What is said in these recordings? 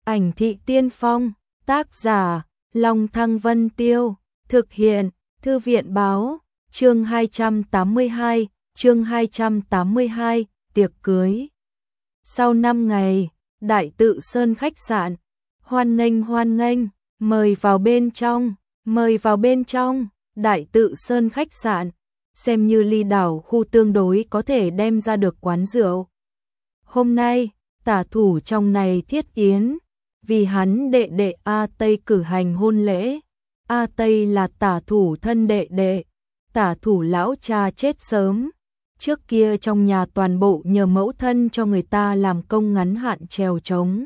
Ảnh thị tiên phong, tác giả, Long Thăng Vân Tiêu, thực hiện, Thư viện báo, chương 282, tiệc cưới. Sau 5 ngày, Đại Tự Sơn khách sạn, hoan nghênh, mời vào bên trong, Đại Tự Sơn khách sạn, xem như ly đảo khu tương đối có thể đem ra được quán rượu. Hôm nay, tả thủ trong này thiết yến, vì hắn đệ đệ A Tây cử hành hôn lễ. A Tây là tả thủ thân đệ đệ, tả thủ lão cha chết sớm. Trước kia trong nhà toàn bộ nhờ mẫu thân cho người ta làm công ngắn hạn chèo trống.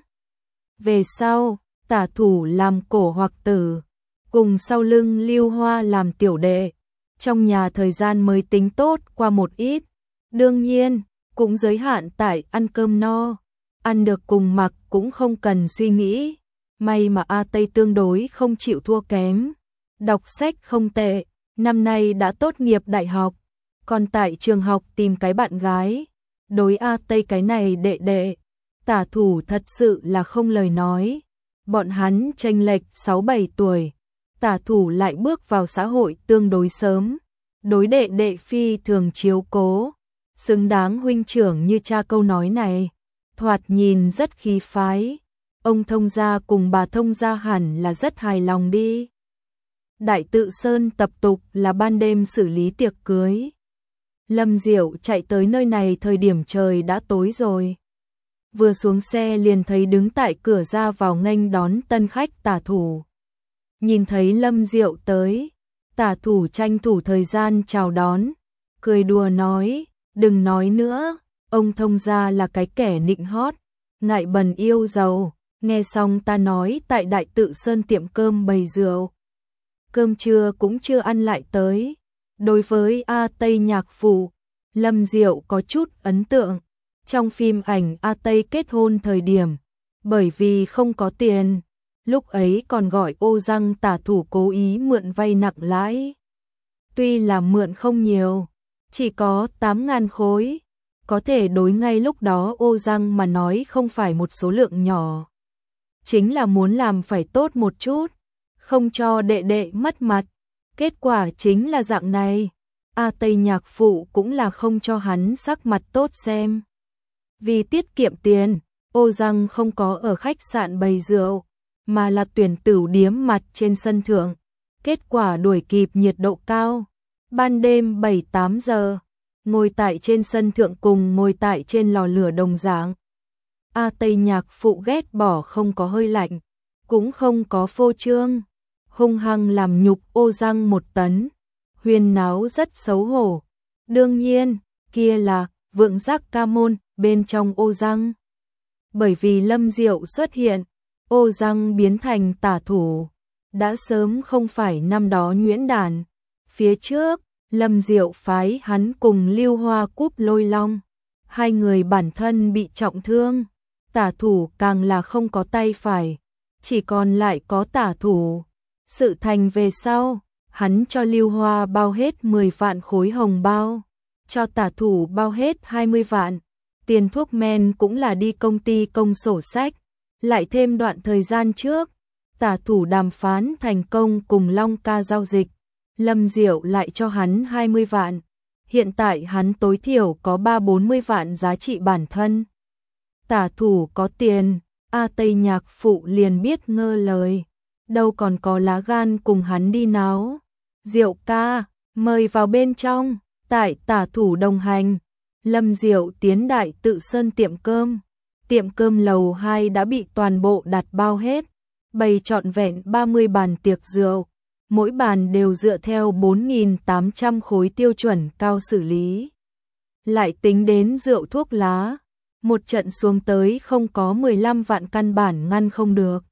Về sau, tả thủ làm cổ hoặc tử, cùng sau lưng Lưu Hoa làm tiểu đệ. Trong nhà thời gian mới tính tốt qua một ít, đương nhiên, cũng giới hạn tại ăn cơm no, ăn được cùng mặc cũng không cần suy nghĩ. May mà A Tây tương đối không chịu thua kém, đọc sách không tệ, năm nay đã tốt nghiệp đại học, còn tại trường học tìm cái bạn gái. Đối A Tây cái này đệ đệ, tả thủ thật sự là không lời nói. Bọn hắn chênh lệch 6-7 tuổi, tả thủ lại bước vào xã hội tương đối sớm, đối đệ đệ phi thường chiếu cố, xứng đáng huynh trưởng như cha câu nói này, thoạt nhìn rất khí phái. Ông thông gia cùng bà thông gia hẳn là rất hài lòng đi. Đại Tự Sơn tập tục là ban đêm xử lý tiệc cưới. Lâm Diệu chạy tới nơi này thời điểm trời đã tối rồi. Vừa xuống xe liền thấy đứng tại cửa ra vào nghênh đón tân khách tả thủ. Nhìn thấy Lâm Diệu tới, tả thủ tranh thủ thời gian chào đón, cười đùa nói, đừng nói nữa, ông thông gia là cái kẻ nịnh hót, ngại bần yêu giàu. Nghe xong ta nói tại Đại Tự Sơn tiệm cơm bày rượu. Cơm trưa cũng chưa ăn lại tới. Đối với A Tây nhạc phụ, Lâm Diệu có chút ấn tượng. Trong phim ảnh A Tây kết hôn thời điểm, bởi vì không có tiền, lúc ấy còn gọi ô răng tả thủ cố ý mượn vay nặng lãi. Tuy là mượn không nhiều, chỉ có 8.000 khối, có thể đối ngay lúc đó ô răng mà nói không phải một số lượng nhỏ. Chính là muốn làm phải tốt một chút, không cho đệ đệ mất mặt. Kết quả chính là dạng này. A Tây nhạc phụ cũng là không cho hắn sắc mặt tốt xem. Vì tiết kiệm tiền, ô răng không có ở khách sạn bày rượu, mà là tuyển tửu điếm mặt trên sân thượng. Kết quả đuổi kịp nhiệt độ cao. Ban đêm 7-8 giờ, ngồi tại trên sân thượng cùng ngồi tại trên lò lửa đồng dạng. A Tây nhạc phụ ghét bỏ không có hơi lạnh, cũng không có phô trương, hung hăng làm nhục ô răng 1 tấn, huyên náo rất xấu hổ. Đương nhiên, kia là vượng giác ca môn bên trong ô răng. Bởi vì Lâm Diệu xuất hiện, ô răng biến thành tả thủ, đã sớm không phải năm đó nhuyễn đàn. Phía trước, Lâm Diệu phái hắn cùng Lưu Hoa cúp Lôi Long, hai người bản thân bị trọng thương. Tả thủ càng là không có tay phải, chỉ còn lại có tả thủ. Sự thành về sau, hắn cho Lưu Hoa bao hết 10 vạn khối hồng bao, cho tả thủ bao hết 20 vạn. Tiền thuốc men cũng là đi công ty công sổ sách. Lại thêm đoạn thời gian trước, tả thủ đàm phán thành công cùng Long Ca giao dịch, Lâm Diệu lại cho hắn 20 vạn. Hiện tại hắn tối thiểu có 3-40 vạn giá trị bản thân. Tả thủ có tiền, A Tây nhạc phụ liền biết ngơ lời, đâu còn có lá gan cùng hắn đi náo. Diệu ca, mời vào bên trong. Tại tả thủ đồng hành, Lâm Diệu tiến Đại Tự Sơn tiệm cơm. Tiệm cơm lầu 2 đã bị toàn bộ đặt bao hết, bày trọn vẹn 30 bàn tiệc rượu, mỗi bàn đều dựa theo 4.800 khối tiêu chuẩn cao xử lý. Lại tính đến rượu thuốc lá, một trận xuống tới không có 15 vạn căn bản ngăn không được.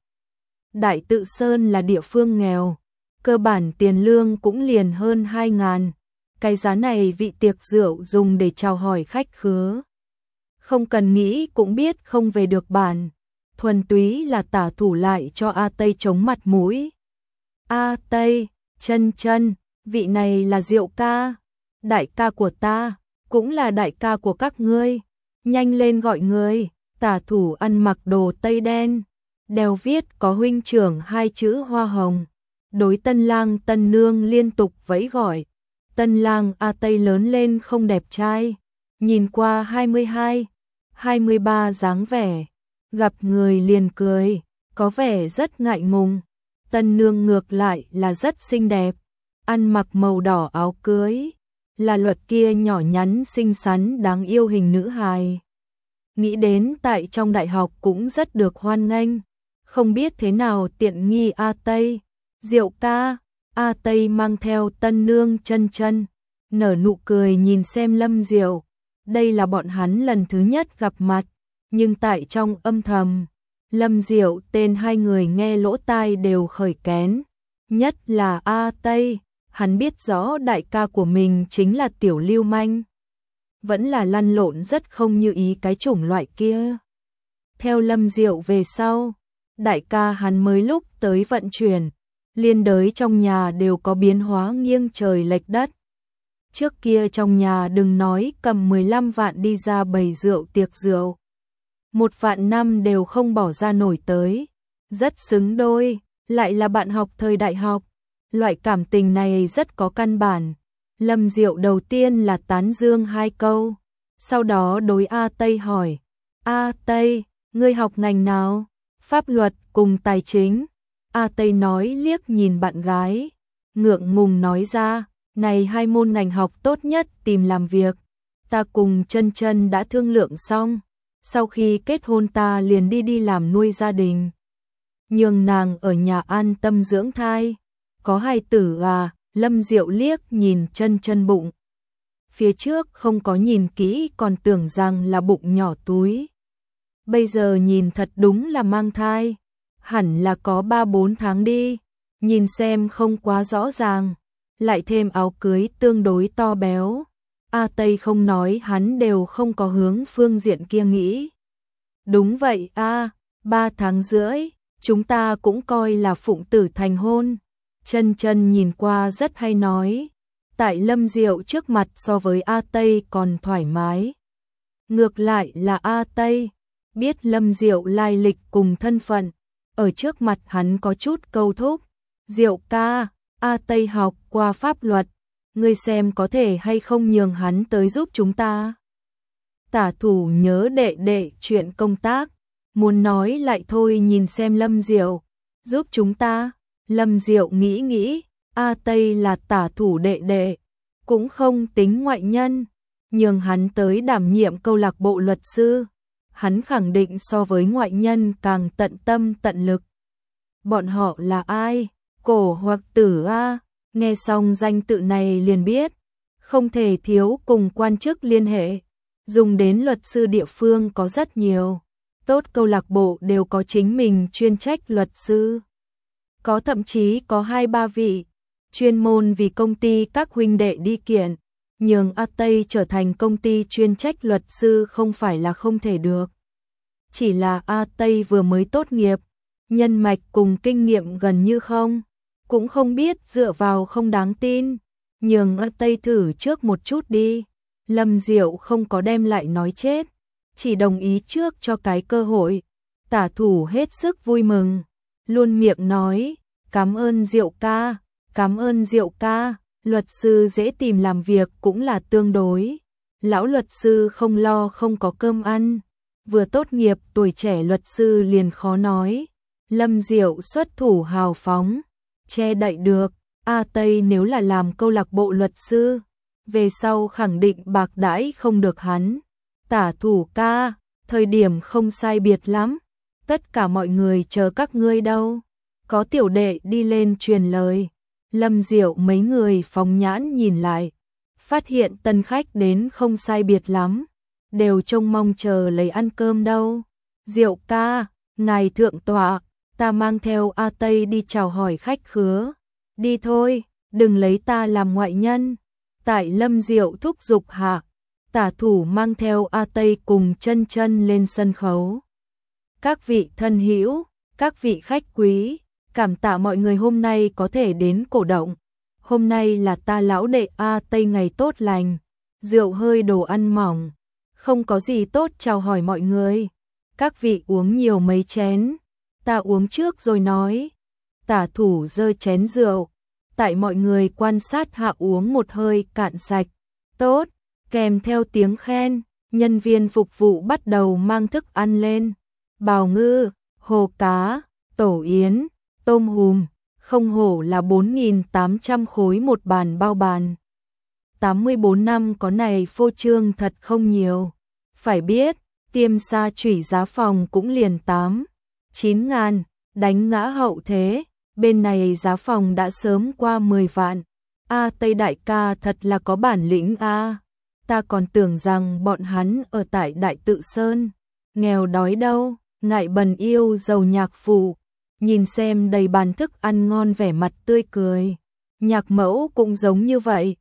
Đại Tự Sơn là địa phương nghèo, cơ bản tiền lương cũng liền hơn 2.000. Cái giá này vị tiệc rượu dùng để chào hỏi khách khứa. Không cần nghĩ cũng biết không về được bản, thuần túy là tả thủ lại cho A Tây chống mặt mũi. A Tây, chân, vị này là Diệu ca, đại ca của ta, cũng là đại ca của các ngươi. Nhanh lên gọi người. Tả thủ ăn mặc đồ tây đen, đeo viết có huynh trưởng hai chữ hoa hồng. Đối tân lang tân nương liên tục vẫy gọi. Tân lang A Tây lớn lên không đẹp trai, nhìn qua 22, 23 dáng vẻ, gặp người liền cười, có vẻ rất ngại ngùng. Tân nương ngược lại là rất xinh đẹp, ăn mặc màu đỏ áo cưới, là Luật kia nhỏ nhắn xinh xắn đáng yêu hình nữ hài. Nghĩ đến tại trong đại học cũng rất được hoan nghênh, không biết thế nào tiện nghi A Tây. Diệu ca, A Tây mang theo tân nương Chân Chân, nở nụ cười nhìn xem Lâm Diệu. Đây là bọn hắn lần thứ nhất gặp mặt, nhưng tại trong âm thầm, Lâm Diệu tên hai người nghe lỗ tai đều khởi kén. Nhất là A Tây, hắn biết rõ đại ca của mình chính là tiểu lưu manh, vẫn là lăn lộn rất không như ý cái chủng loại kia. Theo Lâm Diệu về sau, đại ca hắn mới lúc tới vận chuyển, liên đới trong nhà đều có biến hóa nghiêng trời lệch đất. Trước kia trong nhà đừng nói cầm 15 vạn đi ra bày rượu tiệc rượu, 1 vạn năm đều không bỏ ra nổi tới. Rất xứng đôi, lại là bạn học thời đại học. Loại cảm tình này rất có căn bản. Lâm Diệu đầu tiên là tán dương 2 câu, sau đó đối A Tây hỏi: A Tây, ngươi học ngành nào? Pháp luật cùng tài chính. A Tây nói liếc nhìn bạn gái, ngượng ngùng nói ra: này 2 môn ngành học tốt nhất tìm làm việc. Ta cùng Chân Chân đã thương lượng xong, sau khi kết hôn ta liền đi làm nuôi gia đình, nhường nàng ở nhà an tâm dưỡng thai. Có hài tử à? Lâm Diệu liếc nhìn Chân Chân bụng. Phía trước không có nhìn kỹ còn tưởng rằng là bụng nhỏ túi. Bây giờ nhìn thật đúng là mang thai. Hẳn là có 3-4 tháng đi. Nhìn xem không quá rõ ràng. Lại thêm áo cưới tương đối to béo. A Tây không nói hắn đều không có hướng phương diện kia nghĩ. Đúng vậy a, 3 tháng rưỡi, chúng ta cũng coi là phụng tử thành hôn. Chân Chân nhìn qua rất hay nói, tại Lâm Diệu trước mặt so với A Tây còn thoải mái. Ngược lại là A Tây, biết Lâm Diệu lai lịch cùng thân phận, ở trước mặt hắn có chút câu thúc. Diệu ca, A Tây học qua pháp luật, ngươi xem có thể hay không nhường hắn tới giúp chúng ta. Tả thủ nhớ đệ đệ chuyện công tác, muốn nói lại thôi nhìn xem Lâm Diệu, giúp chúng ta. Lâm Diệu nghĩ nghĩ, A Tây là tả thủ đệ đệ, cũng không tính ngoại nhân, nhường hắn tới đảm nhiệm câu lạc bộ luật sư, hắn khẳng định so với ngoại nhân càng tận tâm tận lực. Bọn họ là ai? Cổ hoặc tử a? Nghe xong danh tự này liền biết, không thể thiếu cùng quan chức liên hệ, dùng đến luật sư địa phương có rất nhiều, tốt câu lạc bộ đều có chính mình chuyên trách luật sư. Có thậm chí có 2-3 vị, chuyên môn vì công ty các huynh đệ đi kiện, nhường A Tây trở thành công ty chuyên trách luật sư không phải là không thể được. Chỉ là A Tây vừa mới tốt nghiệp, nhân mạch cùng kinh nghiệm gần như không, cũng không biết dựa vào không đáng tin, nhường A Tây thử trước một chút đi. Lâm Diệu không có đem lại nói chết, chỉ đồng ý trước cho cái cơ hội. Tả thủ hết sức vui mừng, luôn miệng nói, cảm ơn Diệu ca, cảm ơn Diệu ca, luật sư dễ tìm làm việc cũng là tương đối. Lão luật sư không lo không có cơm ăn, vừa tốt nghiệp tuổi trẻ luật sư liền khó nói. Lâm Diệu xuất thủ hào phóng, che đậy được, A Tây nếu là làm câu lạc bộ luật sư, về sau khẳng định bạc đãi không được hắn. Tả thủ ca, thời điểm không sai biệt lắm, tất cả mọi người chờ các ngươi đâu. Có tiểu đệ đi lên truyền lời. Lâm Diệu mấy người phóng nhãn nhìn lại, phát hiện tân khách đến không sai biệt lắm, đều trông mong chờ lấy ăn cơm đâu. Diệu ca, ngài thượng tọa, ta mang theo A Tây đi chào hỏi khách khứa. Đi thôi, đừng lấy ta làm ngoại nhân. Tại Lâm Diệu thúc giục hạ, tả thủ mang theo A Tây cùng Chân Chân lên sân khấu. Các vị thân hữu, các vị khách quý, cảm tạ mọi người hôm nay có thể đến cổ động. Hôm nay là ta lão đệ A Tây ngày tốt lành, rượu hơi đồ ăn mỏng, không có gì tốt chào hỏi mọi người. Các vị uống nhiều mấy chén, ta uống trước rồi nói. Tả thủ giơ chén rượu, tại mọi người quan sát hạ uống một hơi cạn sạch. Tốt, kèm theo tiếng khen, nhân viên phục vụ bắt đầu mang thức ăn lên. Bào ngư, hồ cá, tổ yến, tôm hùm, không hổ là 4.800 khối một bàn bao bàn. 84 năm có này phô trương thật không nhiều. Phải biết, Tiêm Sa Chủy giá phòng cũng liền 8-9 ngàn, đánh ngã hậu thế, bên này giá phòng đã sớm qua 10 vạn. Tây đại ca thật là có bản lĩnh ta còn tưởng rằng bọn hắn ở tại Đại Tự Sơn, nghèo đói đâu, ngại bần yêu giàu nhạc phụ. Nhìn xem đầy bàn thức ăn ngon vẻ mặt tươi cười. Nhạc mẫu cũng giống như vậy.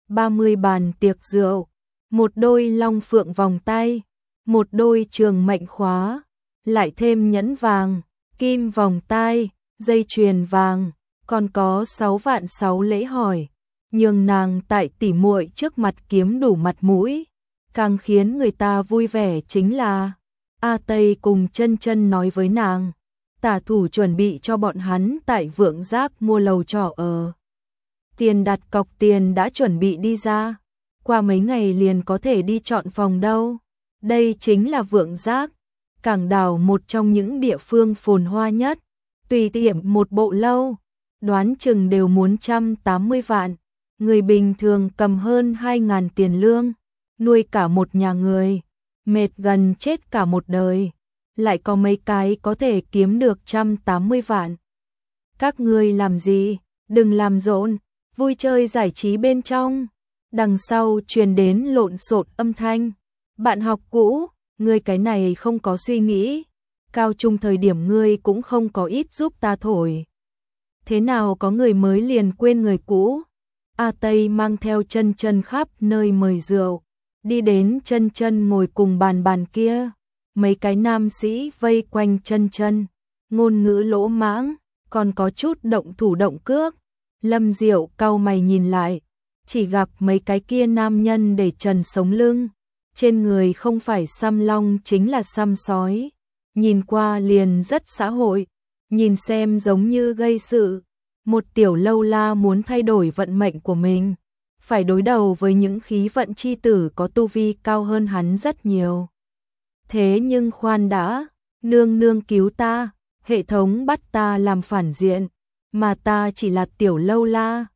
30 bàn tiệc rượu, một đôi long phượng vòng tay, một đôi trường mệnh khóa, lại thêm nhẫn vàng, kim vòng tai, dây chuyền vàng, còn có 6 vạn 6 lễ hỏi, nhường nàng tại tỉ muội trước mặt kiếm đủ mặt mũi. Càng khiến người ta vui vẻ chính là A Tây cùng Chân Chân nói với nàng, Tả thủ chuẩn bị cho bọn hắn tại Vượng Giác mua lầu trọ ở. Tiền đặt cọc tiền đã chuẩn bị đi ra, qua mấy ngày liền có thể đi chọn phòng đâu. Đây chính là Vượng Giác, cảng đảo một trong những địa phương phồn hoa nhất. Tùy tiệm một bộ lâu, đoán chừng đều muốn 180 vạn. Người bình thường cầm hơn 2.000 tiền lương, nuôi cả một nhà người, mệt gần chết cả một đời. Lại có mấy cái có thể kiếm được 180 vạn. Các ngươi làm gì? Đừng làm rộn, vui chơi giải trí bên trong. Đằng sau truyền đến lộn xộn âm thanh. Bạn học cũ, ngươi cái này không có suy nghĩ. Cao trung thời điểm ngươi cũng không có ít giúp ta thổi. Thế nào có người mới liền quên người cũ? A Tây mang theo Chân Chân khắp nơi mời rượu, đi đến Chân Chân ngồi cùng bàn kia. Mấy cái nam sĩ vây quanh Chân Chân, ngôn ngữ lỗ mãng, còn có chút động thủ động cước. Lâm Diệu cau mày nhìn lại, chỉ gặp mấy cái kia nam nhân để trần sống lưng, trên người không phải xăm long chính là xăm sói, nhìn qua liền rất xã hội, nhìn xem giống như gây sự. Một tiểu lâu la muốn thay đổi vận mệnh của mình, phải đối đầu với những khí vận chi tử có tu vi cao hơn hắn rất nhiều. Thế nhưng khoan đã, nương nương cứu ta, hệ thống bắt ta làm phản diện, mà ta chỉ là tiểu lâu la,